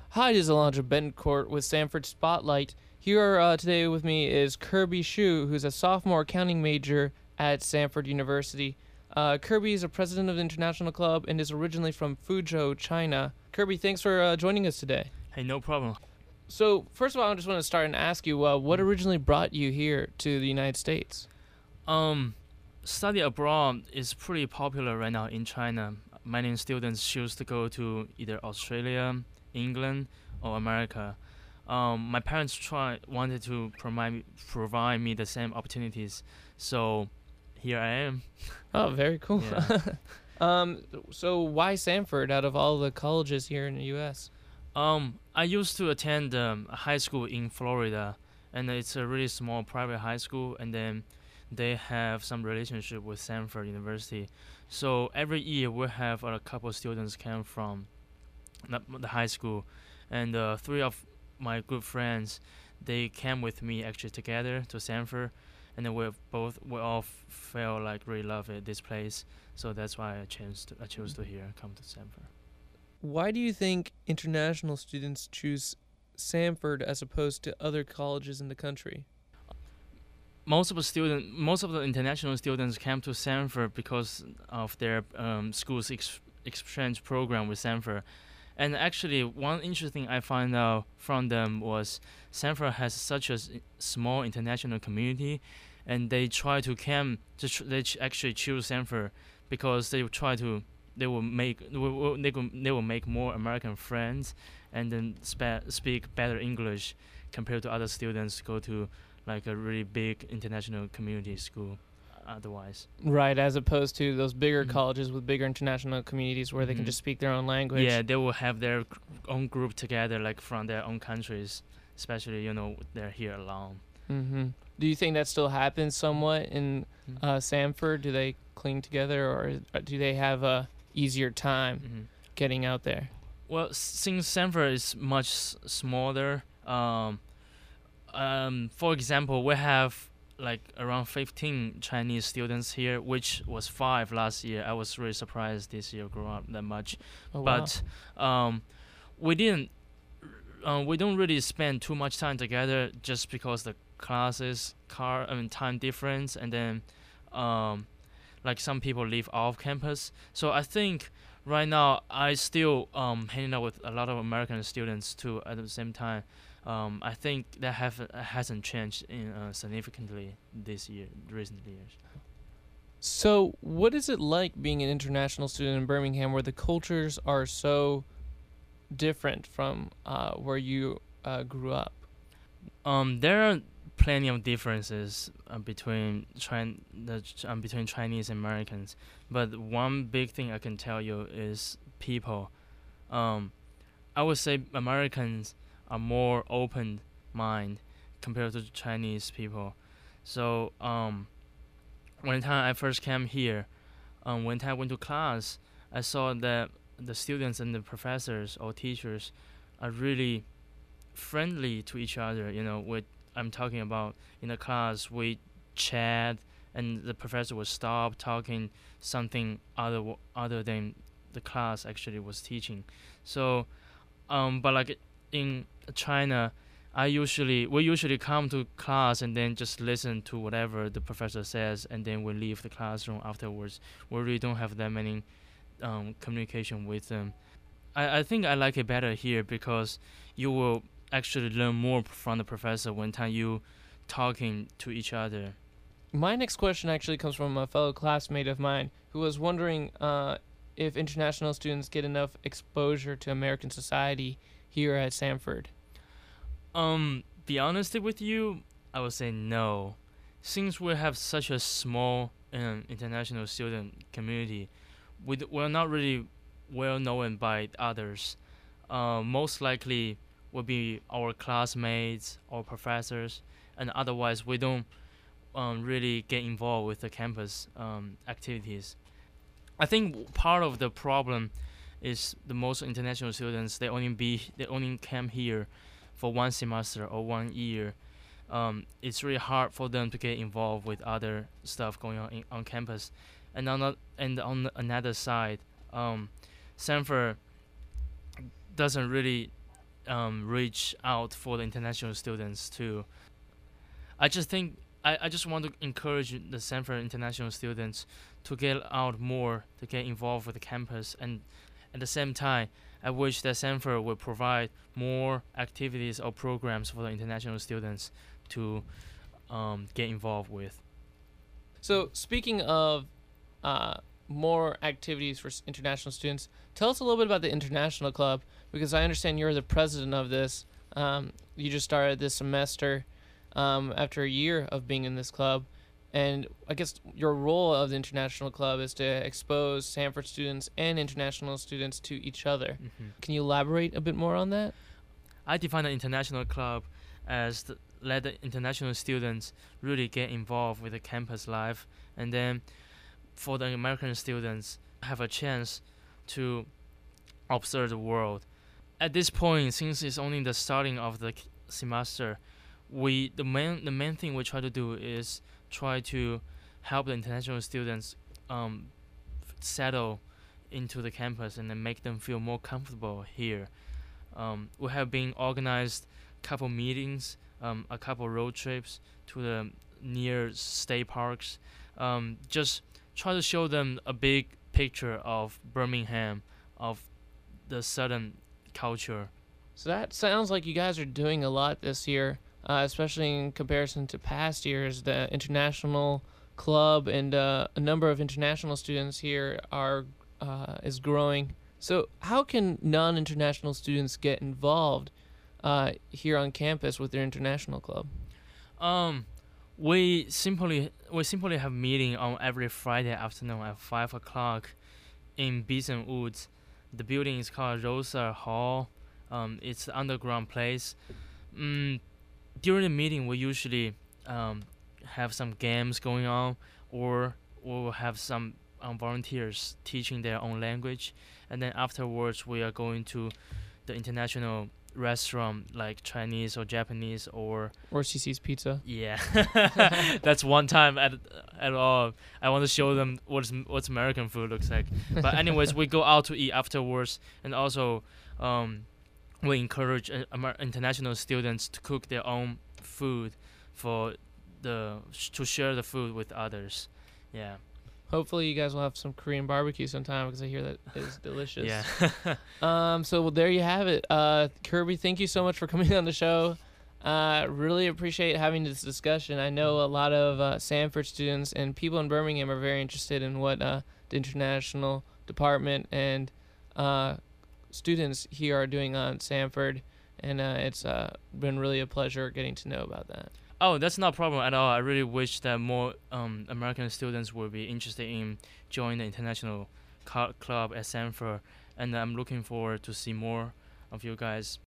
Hi, this is Alondra Bencourt with Sanford Spotlight. Here today with me is Kirby Shu, who's a sophomore accounting major at Sanford University. Kirby is a president of the International Club and is originally from Fuzhou, China. Kirby, thanks for joining us today. Hey, no problem. So, first of all, I just want to start and ask you, what originally brought you here to the United States? Study abroad is pretty popular right now in China. Many students choose to go to either Australia, England, or America. My parents wanted to provide me the same opportunities, so here I am. Oh, very cool. Yeah. So why Sanford out of all the colleges here in the U.S.? I used to attend a high school in Florida, and it's a really small private high school, and then they have some relationship with Sanford University. So every year we have a couple students come from the high school, and three of my good friends, they came with me actually together to Sanford, and then we all felt like really love this place. So that's why I chose to here come to Sanford. Why do you think international students choose Sanford as opposed to other colleges in the country? Most of the international students came to Sanford because of their school's exchange program with Sanford. And actually, one interesting I found out from them was Sanford has such a small international community, and they try to actually choose Sanford because they will make more American friends, and then speak better English compared to other students who go to like a really big international community school otherwise. Right, as opposed to those bigger Mhm. colleges with bigger international communities where they can Mhm. just speak their own language. Yeah, they will have their own group together, like from their own countries, especially they're here alone. Mm-hmm. Do you think that still happens somewhat in Mhm. Sanford? Do they cling together, or do they have a easier time Mhm. getting out there? Well, since Sanford is much smaller, for example, we have like around 15 Chinese students here, which was 5 last year. I was really surprised this year grew up that much. Oh, wow. But we didn't we don't really spend too much time together just because the classes time difference, and then like some people live off campus. So I think right now I still hanging out with a lot of American students too at the same time. I think that hasn't changed significantly recent years. So, what is it like being an international student in Birmingham, where the cultures are so different from where you grew up? There are plenty of differences between Chinese and Americans, but one big thing I can tell you is people. I would say Americans are more open mind compared to Chinese people. So when time I first came here, when I went to class, I saw that the students and the professors or teachers are really friendly to each other. I'm talking about in the class we chat, and the professor would stop talking something other than the class actually was teaching. So, but like in China, we usually come to class and then just listen to whatever the professor says, and then we leave the classroom afterwards. We really don't have that many communication with them. I think I like it better here because you will actually learn more from the professor when time you talking to each other. My next question actually comes from a fellow classmate of mine who was wondering if international students get enough exposure to American society here at Sanford. Be honest with you, I would say no. Since we have such a small international student community, we're not really well known by others. Most likely will be our classmates or professors, and otherwise we don't really get involved with the campus activities. I think part of the problem is the most international students they only came here for 1 semester or 1 year. It's really hard for them to get involved with other stuff going on campus. And on another side, Sanford doesn't really reach out for the international students too. I just think I just want to encourage the Sanford international students to get out more, to get involved with the campus, and at the same time, I wish that Sanford would provide more activities or programs for the international students to get involved with. So, speaking of more activities for international students, tell us a little bit about the International Club, because I understand you're the president of this. You just started this semester after a year of being in this club. And I guess your role of the International Club is to expose Sanford students and international students to each other. Can you elaborate a bit more on that? I define the international club as let the international students really get involved with the campus life, and then for the American students have a chance to observe the world. At this point, since it's only the starting of the semester, the main thing we try to do is try to help the international students settle into the campus and then make them feel more comfortable here. We have been organized couple meetings, a couple road trips to the near state parks. Just try to show them a big picture of Birmingham, of the Southern culture. So that sounds like you guys are doing a lot this year, especially in comparison to past years. The International Club and a number of international students here is growing. So how can non-international students get involved here on campus with their International Club? We simply have meeting on every Friday afternoon at 5 o'clock in Beeson Woods. The building is called Rosa Hall. It's an underground place. During the meeting, we usually have some games going on, or we'll have some volunteers teaching their own language, and then afterwards we are going to the international restaurant like Chinese or Japanese or CC's Pizza. Yeah. That's one time at all. I want to show them what's American food looks like. But anyways, we go out to eat afterwards, and also we encourage international students to cook their own food to share the food with others. Yeah. Hopefully you guys will have some Korean barbecue sometime, because I hear that is delicious. Yeah. So there you have it. Kirby, thank you so much for coming on the show. Really appreciate having this discussion. I know a lot of Sanford students and people in Birmingham are very interested in what the international department and students here are doing on Sanford, and it's been really a pleasure getting to know about that. Oh, that's not a problem at all. I really wish that more American students would be interested in joining the international club at Sanford, and I'm looking forward to see more of you guys